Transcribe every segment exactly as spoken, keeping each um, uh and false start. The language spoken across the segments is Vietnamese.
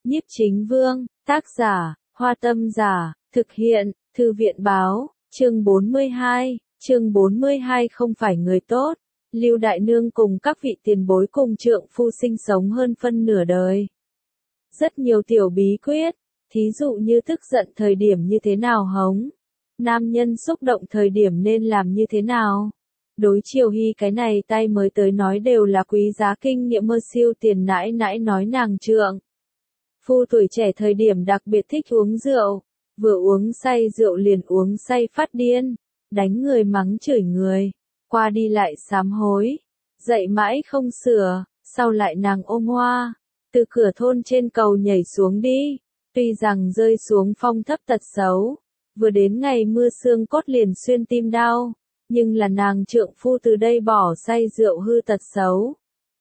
Nhiếp Chính Vương, tác giả, Hoa Tâm Giả, thực hiện, Thư viện Báo, chương bốn mươi hai, chương bốn mươi hai không phải người tốt. Lưu Đại Nương cùng các vị tiền bối cùng trượng phu sinh sống hơn phân nửa đời. Rất nhiều tiểu bí quyết, thí dụ như tức giận thời điểm như thế nào hống, nam nhân xúc động thời điểm nên làm như thế nào. Đối Triều Hy cái này tay mới tới nói đều là quý giá kinh nghiệm mơ siêu tiền nãi nãi nói nàng trượng. Phu tuổi trẻ thời điểm đặc biệt thích uống rượu, vừa uống say rượu liền uống say phát điên, đánh người mắng chửi người, qua đi lại sám hối, dậy mãi không sửa, sau lại nàng ôm hoa, từ cửa thôn trên cầu nhảy xuống đi, tuy rằng rơi xuống phong thấp tật xấu, vừa đến ngày mưa xương cốt liền xuyên tim đau, nhưng là nàng trượng phu từ đây bỏ say rượu hư tật xấu.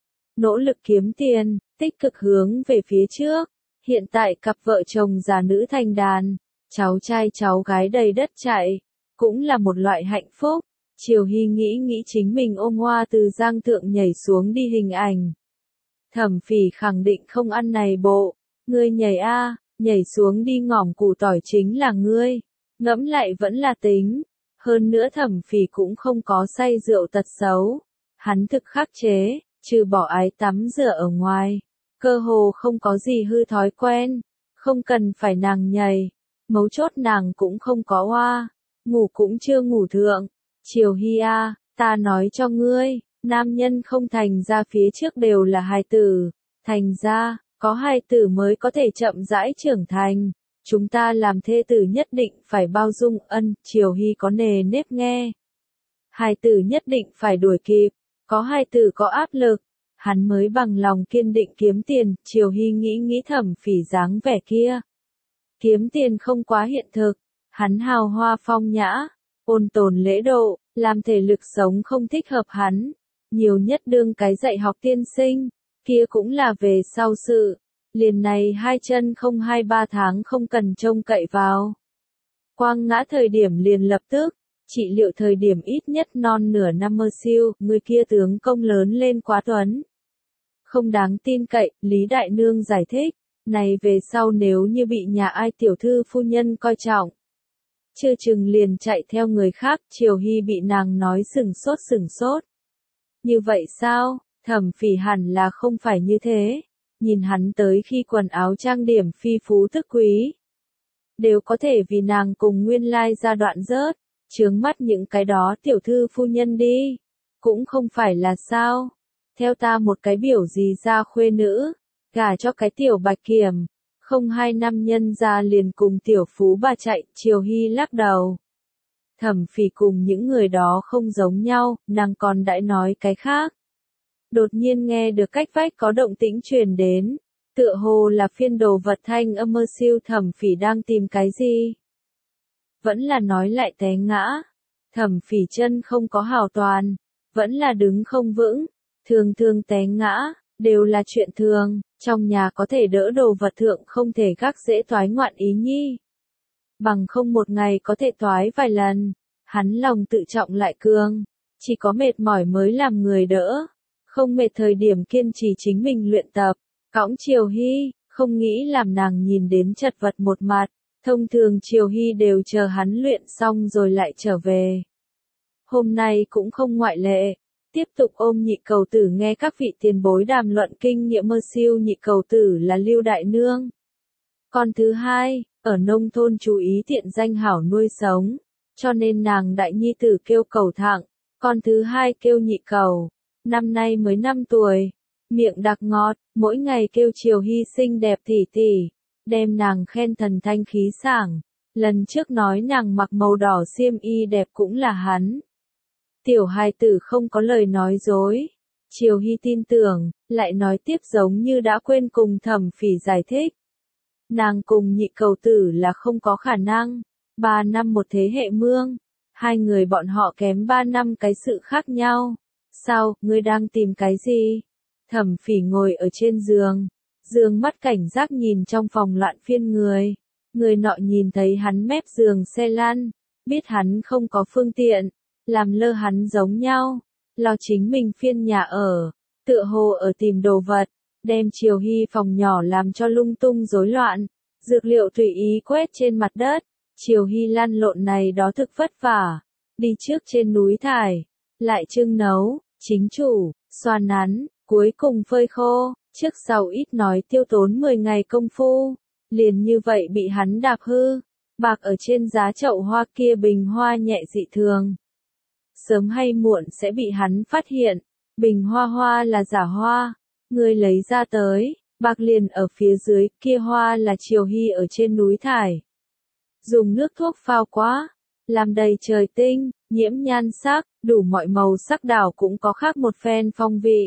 Nỗ lực kiếm tiền, tích cực hướng về phía trước, hiện tại cặp vợ chồng già nữ thành đàn, cháu trai cháu gái đầy đất chạy, cũng là một loại hạnh phúc. Triều Hy nghĩ nghĩ chính mình ôm hoa từ giang thượng nhảy xuống đi hình ảnh. Thẩm Phỉ khẳng định không ăn này bộ, ngươi nhảy a, nhảy xuống đi ngỏm củ tỏi chính là ngươi, ngẫm lại vẫn là tính. Hơn nữa Thẩm Phỉ cũng không có say rượu tật xấu, hắn thực khắc chế, trừ bỏ ái tắm rửa ở ngoài, cơ hồ không có gì hư thói quen, không cần phải nàng nhảy, mấu chốt nàng cũng không có hoa, ngủ cũng chưa ngủ thượng. Triều Hy a, ta nói cho ngươi, nam nhân không thành ra phía trước đều là hài tử, thành ra, có hài tử mới có thể chậm rãi trưởng thành. Chúng ta làm thê tử nhất định phải bao dung ân, Triều Hy có nề nếp nghe. Hài tử nhất định phải đuổi kịp, có hài tử có áp lực, hắn mới bằng lòng kiên định kiếm tiền. Triều Hy nghĩ nghĩ Thẩm Phỉ dáng vẻ kia. Kiếm tiền không quá hiện thực, hắn hào hoa phong nhã, ôn tồn lễ độ, làm thể lực sống không thích hợp hắn, nhiều nhất đương cái dạy học tiên sinh, kia cũng là về sau sự. Liền này hai chân không hai ba tháng không cần trông cậy vào. Quang ngã thời điểm liền lập tức, trị liệu thời điểm ít nhất non nửa năm mơ siêu, người kia tướng công lớn lên quá tuấn. Không đáng tin cậy, Lý Đại Nương giải thích, này về sau nếu như bị nhà ai tiểu thư phu nhân coi trọng. Chưa chừng liền chạy theo người khác, Triều Hy bị nàng nói sừng sốt sừng sốt. Như vậy sao, Thẩm Phỉ hẳn là không phải như thế. Nhìn hắn tới khi quần áo trang điểm phi phú thức quý, đều có thể vì nàng cùng nguyên lai gia đoạn rớt, chướng mắt những cái đó tiểu thư phu nhân đi, cũng không phải là sao, theo ta một cái biểu gì ra khuê nữ, gả cho cái tiểu Bạch Kiểm, không hai năm nhân ra liền cùng tiểu phú bà chạy. Triều Hy lắc đầu. Thẩm Phỉ cùng những người đó không giống nhau, nàng còn đã nói cái khác. Đột nhiên nghe được cách vách có động tĩnh truyền đến, tựa hồ là phiên đồ vật thanh âm mơ siêu. Thẩm Phỉ đang tìm cái gì? Vẫn là nói lại té ngã. Thẩm Phỉ chân không có hảo toàn, vẫn là đứng không vững, thường thường té ngã, đều là chuyện thường, trong nhà có thể đỡ đồ vật thượng không thể gác dễ toái ngoạn ý nhi. Bằng không một ngày có thể toái vài lần, hắn lòng tự trọng lại cường, chỉ có mệt mỏi mới làm người đỡ. Không mệt thời điểm kiên trì chính mình luyện tập, cõng Triều Hy, không nghĩ làm nàng nhìn đến chật vật một mặt, thông thường Triều Hy đều chờ hắn luyện xong rồi lại trở về. Hôm nay cũng không ngoại lệ, tiếp tục ôm nhị cầu tử nghe các vị tiền bối đàm luận kinh nghiệm mơ siêu. Nhị cầu tử là Lưu Đại Nương. Con thứ hai, ở nông thôn chú ý tiện danh hảo nuôi sống, cho nên nàng đại nhi tử kêu Cầu Thạng, con thứ hai kêu Nhị Cầu. Năm nay mới năm tuổi, miệng đặc ngọt, mỗi ngày kêu Triều Hy xinh đẹp tỉ tỉ, đem nàng khen thần thanh khí sảng. Lần trước nói nàng mặc màu đỏ xiêm y đẹp cũng là hắn. Tiểu hài tử không có lời nói dối. Triều Hy tin tưởng, lại nói tiếp giống như đã quên cùng Thẩm Phỉ giải thích. Nàng cùng Nhị cầu tử là không có khả năng, ba năm một thế hệ mương, hai người bọn họ kém ba năm cái sự khác nhau. Sao, ngươi đang tìm cái gì? Thẩm Phỉ ngồi ở trên giường, dương mắt cảnh giác nhìn trong phòng loạn phiên người. Người nọ nhìn thấy hắn mép giường xe lăn, biết hắn không có phương tiện, làm lơ hắn giống nhau, lo chính mình phiên nhà ở, tựa hồ ở tìm đồ vật. đem Triều Hy phòng nhỏ làm cho lung tung rối loạn, dược liệu tùy ý quét trên mặt đất, Triều Hy lăn lộn này đó thực vất vả, đi trước trên núi thải, lại trưng nấu, chính chủ, xoa nắn, cuối cùng phơi khô, trước sau ít nói tiêu tốn mười ngày công phu, liền như vậy bị hắn đạp hư, bạc ở trên giá chậu hoa kia bình hoa nhẹ dị thường. Sớm hay muộn sẽ bị hắn phát hiện, bình hoa hoa là giả hoa, người lấy ra tới, bạc liền ở phía dưới, kia hoa là Triều Hy ở trên núi thải. Dùng nước thuốc phao quá, làm đầy trời tinh, nhiễm nhan sắc, đủ mọi màu sắc đảo cũng có khác một phen phong vị.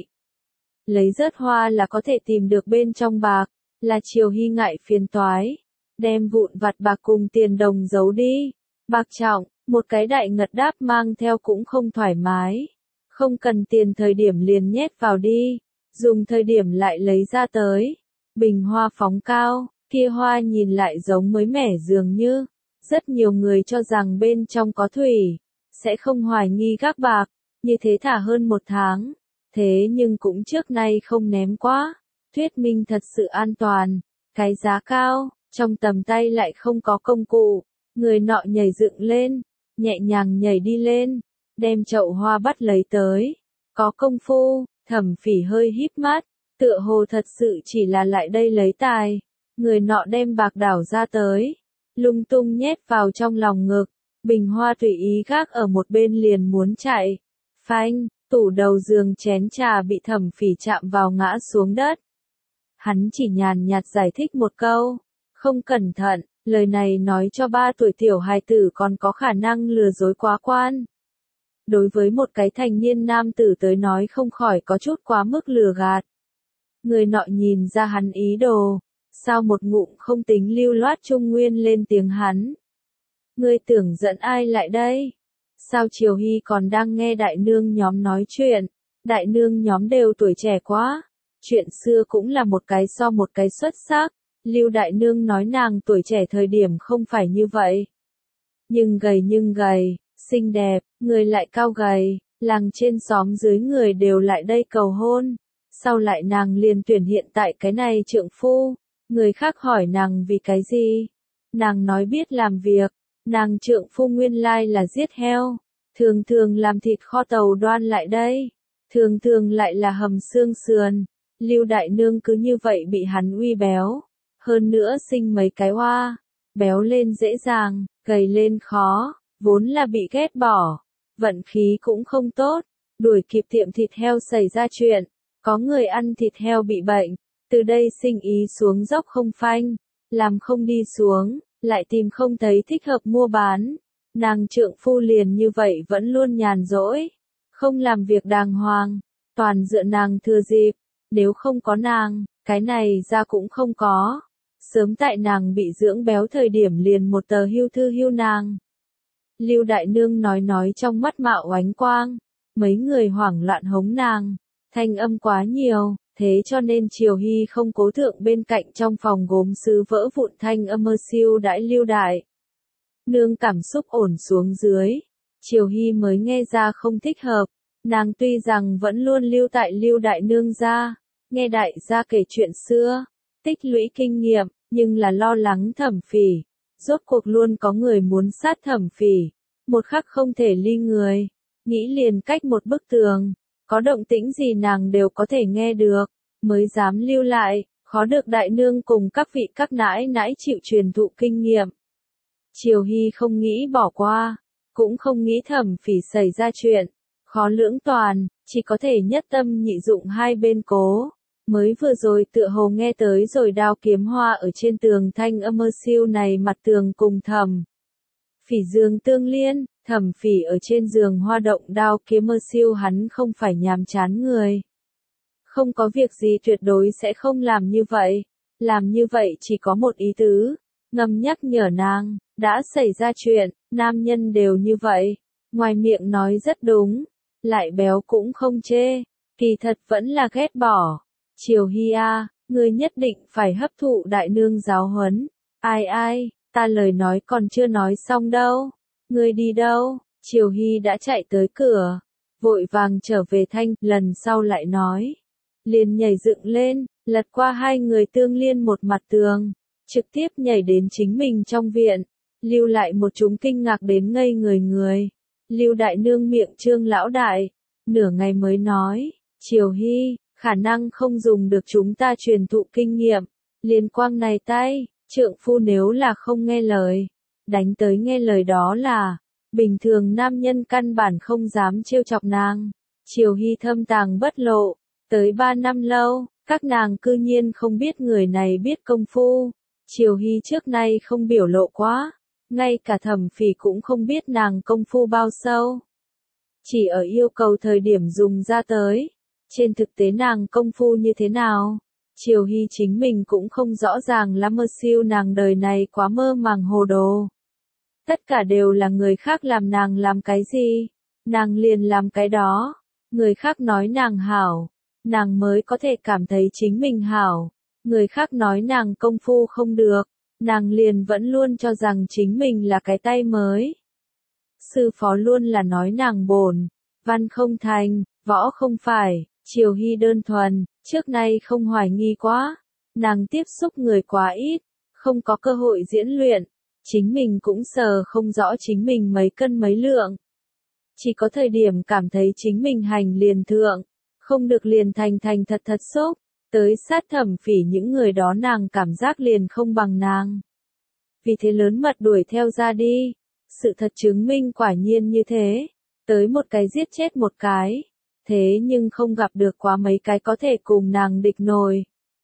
Lấy rớt hoa là có thể tìm được bên trong bạc, là Triều Hy ngại phiền toái, đem vụn vặt bạc cùng tiền đồng giấu đi. Bạc trọng, một cái đại ngật đáp mang theo cũng không thoải mái, không cần tiền thời điểm liền nhét vào đi, dùng thời điểm lại lấy ra tới. Bình hoa phóng cao, kia hoa nhìn lại giống mới mẻ dường như, rất nhiều người cho rằng bên trong có thủy, sẽ không hoài nghi gác bạc, như thế thả hơn một tháng, thế nhưng cũng trước nay không ném quá, thuyết minh thật sự an toàn, cái giá cao, trong tầm tay lại không có công cụ, người nọ nhảy dựng lên, nhẹ nhàng nhảy đi lên, đem chậu hoa bắt lấy tới, có công phu, Thẩm Phỉ hơi híp mắt, tựa hồ thật sự chỉ là lại đây lấy tài, người nọ đem bạc đảo ra tới, lung tung nhét vào trong lòng ngực, bình hoa tùy ý gác ở một bên liền muốn chạy, phanh, tủ đầu giường chén trà bị Thẩm Phỉ chạm vào ngã xuống đất. Hắn chỉ nhàn nhạt giải thích một câu, không cẩn thận, lời này nói cho ba tuổi tiểu hài tử còn có khả năng lừa dối quá quan. Đối với một cái thành niên nam tử tới nói không khỏi có chút quá mức lừa gạt. Người nọ nhìn ra hắn ý đồ, sao một ngụm không tính lưu loát trung nguyên lên tiếng hắn. Ngươi tưởng dẫn ai lại đây? Sao Triều Hy còn đang nghe đại nương nhóm nói chuyện, đại nương nhóm đều tuổi trẻ quá, chuyện xưa cũng là một cái so một cái xuất sắc, Lưu đại nương nói nàng tuổi trẻ thời điểm không phải như vậy. Nhưng gầy nhưng gầy, xinh đẹp, người lại cao gầy, làng trên xóm dưới người đều lại đây cầu hôn, sau lại nàng liền tuyển hiện tại cái này trượng phu, người khác hỏi nàng vì cái gì, nàng nói biết làm việc, nàng trượng phu nguyên lai là giết heo, thường thường làm thịt kho tàu đoan lại đây, thường thường lại là hầm xương sườn, Lưu đại nương cứ như vậy bị hắn uy béo, hơn nữa sinh mấy cái hoa, béo lên dễ dàng, gầy lên khó, vốn là bị ghét bỏ, vận khí cũng không tốt, đuổi kịp tiệm thịt heo xảy ra chuyện, có người ăn thịt heo bị bệnh, từ đây sinh ý xuống dốc không phanh, làm không đi xuống, lại tìm không thấy thích hợp mua bán, nàng trượng phu liền như vậy vẫn luôn nhàn rỗi, không làm việc đàng hoàng, toàn dựa nàng thừa dịp, nếu không có nàng, cái này ra cũng không có. Sớm tại nàng bị dưỡng béo thời điểm liền một tờ hưu thư hưu nàng. Lưu đại nương nói nói trong mắt mạo ánh quang, mấy người hoảng loạn hống nàng, thanh âm quá nhiều, thế cho nên Triều Hy không cố thượng bên cạnh trong phòng gốm sứ vỡ vụn thanh âm mơ siêu đãi Lưu đại. Nương cảm xúc ổn xuống dưới, Triều Hy mới nghe ra không thích hợp, nàng tuy rằng vẫn luôn lưu tại Lưu đại nương gia, nghe đại gia kể chuyện xưa, tích lũy kinh nghiệm, nhưng là lo lắng Thẩm Phỉ, rốt cuộc luôn có người muốn sát Thẩm Phỉ, một khắc không thể ly người, nghĩ liền cách một bức tường, có động tĩnh gì nàng đều có thể nghe được, mới dám lưu lại, khó được đại nương cùng các vị các nãi nãi chịu truyền thụ kinh nghiệm. Triều Hy không nghĩ bỏ qua, cũng không nghĩ Thẩm Phỉ xảy ra chuyện, khó lưỡng toàn, chỉ có thể nhất tâm nhị dụng hai bên cố. Mới vừa rồi tựa hồ nghe tới rồi đao kiếm hoa ở trên tường thanh âm mơ siêu này mặt tường cùng Thẩm Phỉ giường tương liên, Thẩm Phỉ ở trên giường hoa động đao kiếm mơ siêu hắn không phải nhàm chán người. Không có việc gì tuyệt đối sẽ không làm như vậy, làm như vậy chỉ có một ý tứ, ngầm nhắc nhở nàng, đã xảy ra chuyện, nam nhân đều như vậy, ngoài miệng nói rất đúng, lại béo cũng không chê, kỳ thật vẫn là ghét bỏ. Triều Hy a, ngươi nhất định phải hấp thụ đại nương giáo huấn. Ai ai, ta lời nói còn chưa nói xong đâu. Ngươi đi đâu? Triều Hy đã chạy tới cửa, vội vàng trở về thanh, lần sau lại nói. liền nhảy dựng lên, lật qua hai người tương liên một mặt tường, trực tiếp nhảy đến chính mình trong viện, lưu lại một chúng kinh ngạc đến ngây người người. Lưu đại nương miệng trương lão đại, nửa ngày mới nói, Triều Hy, khả năng không dùng được chúng ta truyền thụ kinh nghiệm, liền quang này tay, trượng phu nếu là không nghe lời, đánh tới nghe lời đó là, bình thường nam nhân căn bản không dám trêu chọc nàng. Triều Hy thâm tàng bất lộ, tới ba năm lâu, các nàng cư nhiên không biết người này biết công phu. Triều Hy trước nay không biểu lộ quá, ngay cả Thẩm Phỉ cũng không biết nàng công phu bao sâu. Chỉ ở yêu cầu thời điểm dùng ra tới, trên thực tế nàng công phu như thế nào, Triều Hy chính mình cũng không rõ ràng lắm, mơ siêu nàng đời này quá mơ màng hồ đồ. Tất cả đều là người khác làm nàng làm cái gì, nàng liền làm cái đó, người khác nói nàng hảo, nàng mới có thể cảm thấy chính mình hảo, người khác nói nàng công phu không được, nàng liền vẫn luôn cho rằng chính mình là cái tay mới. Sư phó luôn là nói nàng bổn, văn không thành, võ không phải, Triều Hy đơn thuần, trước nay không hoài nghi quá, nàng tiếp xúc người quá ít, không có cơ hội diễn luyện, chính mình cũng sờ không rõ chính mình mấy cân mấy lượng. Chỉ có thời điểm cảm thấy chính mình hành liền thượng, không được liền thành thành thật thật xúc, tới sát Thẩm Phỉ những người đó nàng cảm giác liền không bằng nàng. Vì thế lớn mật đuổi theo ra đi, sự thật chứng minh quả nhiên như thế, tới một cái giết chết một cái, thế nhưng không gặp được quá mấy cái có thể cùng nàng địch nổi.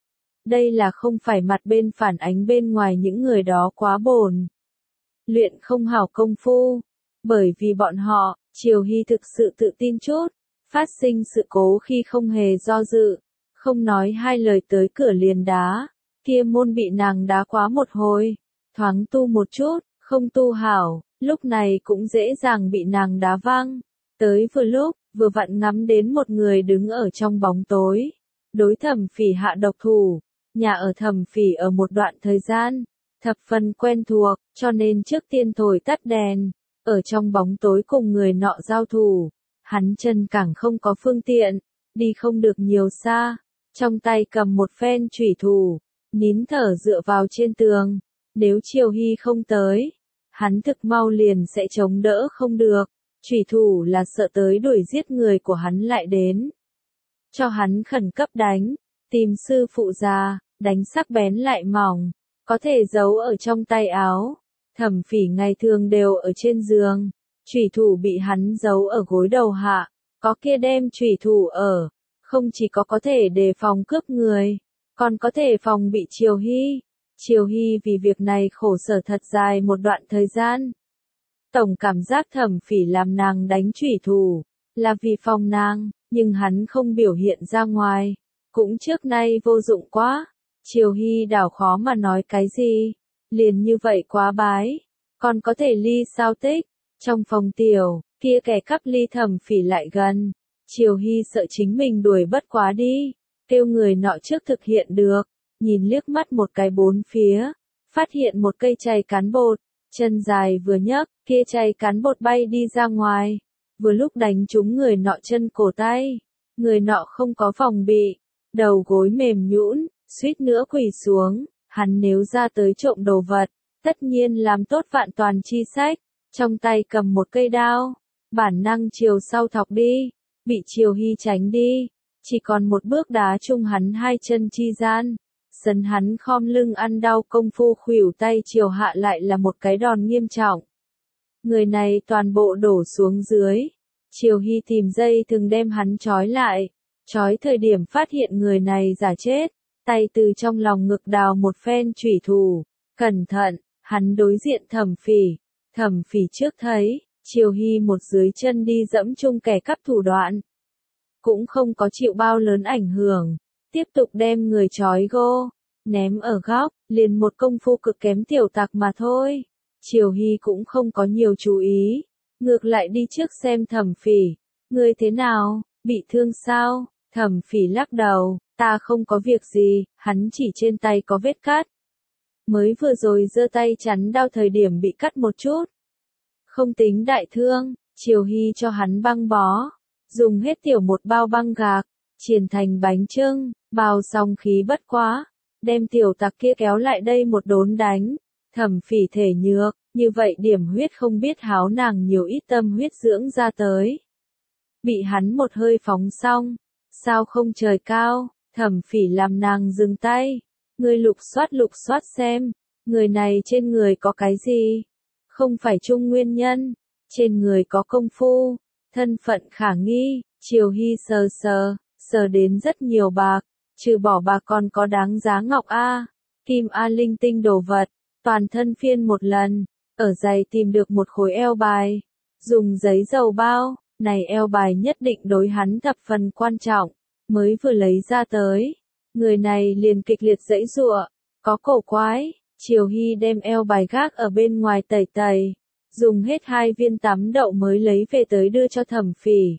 Đây là không phải mặt bên phản ánh bên ngoài những người đó quá bổn, luyện không hảo công phu, bởi vì bọn họ, Triều Hy thực sự tự tin chút, phát sinh sự cố khi không hề do dự, không nói hai lời tới cửa liền đá, kia môn bị nàng đá quá một hồi, thoáng tu một chút, không tu hảo, lúc này cũng dễ dàng bị nàng đá văng. Tới vừa lúc, vừa vặn ngắm đến một người đứng ở trong bóng tối, đối Thẩm Phỉ hạ độc thủ, nhà ở Thẩm Phỉ ở một đoạn thời gian, thập phần quen thuộc, cho nên trước tiên thổi tắt đèn, ở trong bóng tối cùng người nọ giao thủ, hắn chân càng không có phương tiện, đi không được nhiều xa, trong tay cầm một phen chủy thủ, nín thở dựa vào trên tường, nếu Triều Hy không tới, hắn thực mau liền sẽ chống đỡ không được, chủy thủ là sợ tới đuổi giết người của hắn lại đến. Cho hắn khẩn cấp đánh, tìm sư phụ già, đánh sắc bén lại mỏng, có thể giấu ở trong tay áo. Thẩm Phỉ ngày thường đều ở trên giường, chủy thủ bị hắn giấu ở gối đầu hạ, có kia đem chủy thủ ở, không chỉ có có thể đề phòng cướp người, còn có thể phòng bị Triều Hy. Triều Hy vì việc này khổ sở thật dài một đoạn thời gian. Tổng cảm giác Thẩm Phỉ làm nàng đánh chủy thủ, là vì phòng nàng, nhưng hắn không biểu hiện ra ngoài, cũng trước nay vô dụng quá. Triều Hy đảo khó mà nói cái gì, liền như vậy quá bái, còn có thể ly sao tích, trong phòng tiểu, kia kẻ cắp ly Thẩm Phỉ lại gần, Triều Hy sợ chính mình đuổi bất quá đi, kêu người nọ trước thực hiện được, nhìn liếc mắt một cái bốn phía, phát hiện một cây chày cán bột, chân dài vừa nhấc, kia chày cán bột bay đi ra ngoài, vừa lúc đánh trúng người nọ chân cổ tay, người nọ không có phòng bị, đầu gối mềm nhũn, suýt nữa quỳ xuống, hắn nếu ra tới trộm đồ vật, tất nhiên làm tốt vạn toàn chi sách, trong tay cầm một cây đao, bản năng chiều sau thọc đi, bị Triều Hy tránh đi, chỉ còn một bước đá chung hắn hai chân chi gian, sấn hắn khom lưng ăn đau công phu khuỷu tay chiều hạ lại là một cái đòn nghiêm trọng. Người này toàn bộ đổ xuống dưới, Triều Hy tìm dây thường đem hắn trói lại, trói thời điểm phát hiện người này giả chết, tay từ trong lòng ngực đào một phen chủy thủ, cẩn thận, hắn đối diện Thẩm Phỉ, Thẩm Phỉ trước thấy, Triều Hy một dưới chân đi dẫm chung kẻ cắp thủ đoạn, cũng không có chịu bao lớn ảnh hưởng, tiếp tục đem người trói gô, ném ở góc, liền một công phu cực kém tiểu tặc mà thôi. Triều Hy cũng không có nhiều chú ý, ngược lại đi trước xem Thẩm Phỉ, người thế nào, bị thương sao? Thẩm Phỉ lắc đầu, ta không có việc gì, hắn chỉ trên tay có vết cắt. Mới vừa rồi giơ tay chắn đao thời điểm bị cắt một chút. Không tính đại thương, Triều Hy cho hắn băng bó, dùng hết tiểu một bao băng gạc, Chiền thành bánh chưng, bao xong khí bất quá, đem tiểu tặc kia kéo lại đây một đốn đánh. Thẩm Phỉ thể nhược, như vậy điểm huyết không biết háo nàng nhiều ít tâm huyết dưỡng ra tới. Bị hắn một hơi phóng xong, sao không trời cao, Thẩm Phỉ làm nàng dừng tay. Ngươi lục soát lục soát xem, người này trên người có cái gì? Không phải trung nguyên nhân, trên người có công phu, thân phận khả nghi. Triều Hy sờ sờ, sờ đến rất nhiều bạc, trừ bỏ bạc còn có đáng giá ngọc A, kim A linh tinh đồ vật, toàn thân phiên một lần, ở giày tìm được một khối eo bài, dùng giấy dầu bao, này eo bài nhất định đối hắn thập phần quan trọng, mới vừa lấy ra tới, người này liền kịch liệt giãy giụa, có cổ quái. Triều Hy đem eo bài gác ở bên ngoài tẩy tẩy, dùng hết hai viên tắm đậu mới lấy về tới đưa cho Thẩm Phỉ.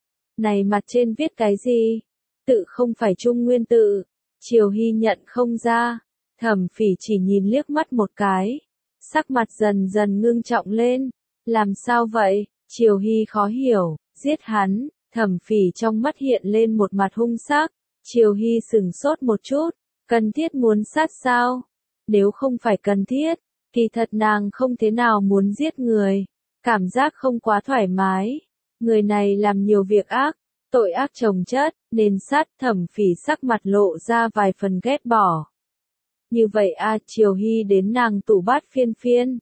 Này mặt trên viết cái gì? Tự không phải trung nguyên tự. Triều Hy nhận không ra. Thẩm Phỉ chỉ nhìn liếc mắt một cái. Sắc mặt dần dần ngưng trọng lên. Làm sao vậy? Triều Hy khó hiểu. Giết hắn. Thẩm Phỉ trong mắt hiện lên một mặt hung sắc. Triều Hy sửng sốt một chút. Cần thiết muốn sát sao? Nếu không phải cần thiết, kỳ thật nàng không thế nào muốn giết người. Cảm giác không quá thoải mái. Người này làm nhiều việc ác, tội ác chồng chất, nên sát. Thẩm Phỉ sắc mặt lộ ra vài phần ghét bỏ. Như vậy a, Triều Hy đến nàng tủ bát phiên phiên.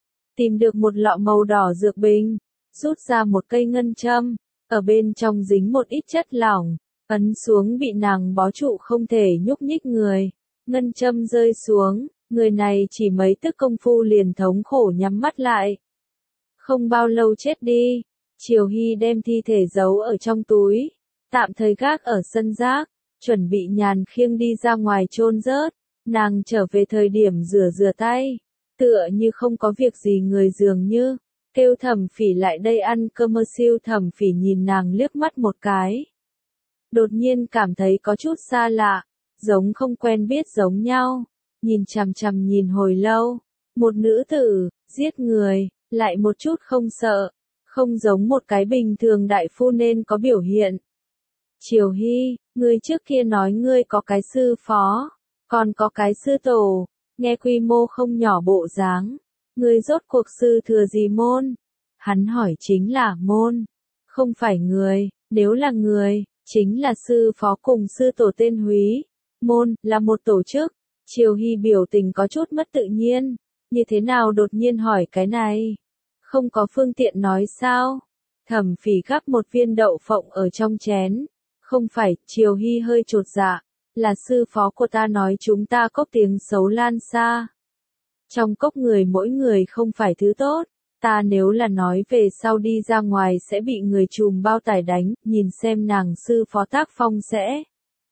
Tìm được một lọ màu đỏ dược bình, rút ra một cây ngân châm, ở bên trong dính một ít chất lỏng, ấn xuống bị nàng bó trụ không thể nhúc nhích người. Ngân châm rơi xuống, người này chỉ mấy tức công phu liền thống khổ nhắm mắt lại. Không bao lâu chết đi. Triều Hy đem thi thể giấu ở trong túi, tạm thời gác ở sân rác, chuẩn bị nhàn khiêng đi ra ngoài chôn rớt. Nàng trở về thời điểm rửa rửa tay, tựa như không có việc gì người dường như, kêu Thẩm Phỉ lại đây ăn cơm. Siêu Thẩm Phỉ nhìn nàng liếc mắt một cái. Đột nhiên cảm thấy có chút xa lạ, giống không quen biết giống nhau, nhìn chằm chằm nhìn hồi lâu. Một nữ tử, giết người, lại một chút không sợ. Không giống một cái bình thường đại phu nên có biểu hiện. Triều Hy, ngươi trước kia nói ngươi có cái sư phó, còn có cái sư tổ, nghe quy mô không nhỏ bộ dáng. Ngươi rốt cuộc sư thừa gì môn? Hắn hỏi chính là môn, không phải người, nếu là người, chính là sư phó cùng sư tổ tên Húy. Môn, là một tổ chức. Triều Hy biểu tình có chút mất tự nhiên, như thế nào đột nhiên hỏi cái này? Không có phương tiện nói sao? Thẩm Phỉ gắp một viên đậu phộng ở trong chén. Không phải. Triều Hy hơi chột dạ. Là sư phó của ta nói chúng ta cốc tiếng xấu lan xa. Trong cốc người mỗi người không phải thứ tốt. Ta nếu là nói về sau đi ra ngoài sẽ bị người trùm bao tải đánh. Nhìn xem nàng sư phó tác phong sẽ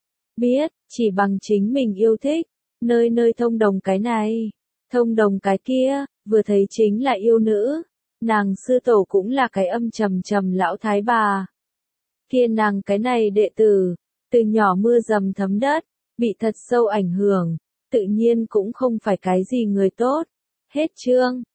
biết, chỉ bằng chính mình yêu thích. Nơi nơi thông đồng cái này, thông đồng cái kia, vừa thấy chính là yêu nữ. Nàng sư tổ cũng là cái âm trầm trầm lão thái bà. Kia nàng cái này đệ tử, từ nhỏ mưa dầm thấm đất, bị thật sâu ảnh hưởng, tự nhiên cũng không phải cái gì người tốt. Hết chương.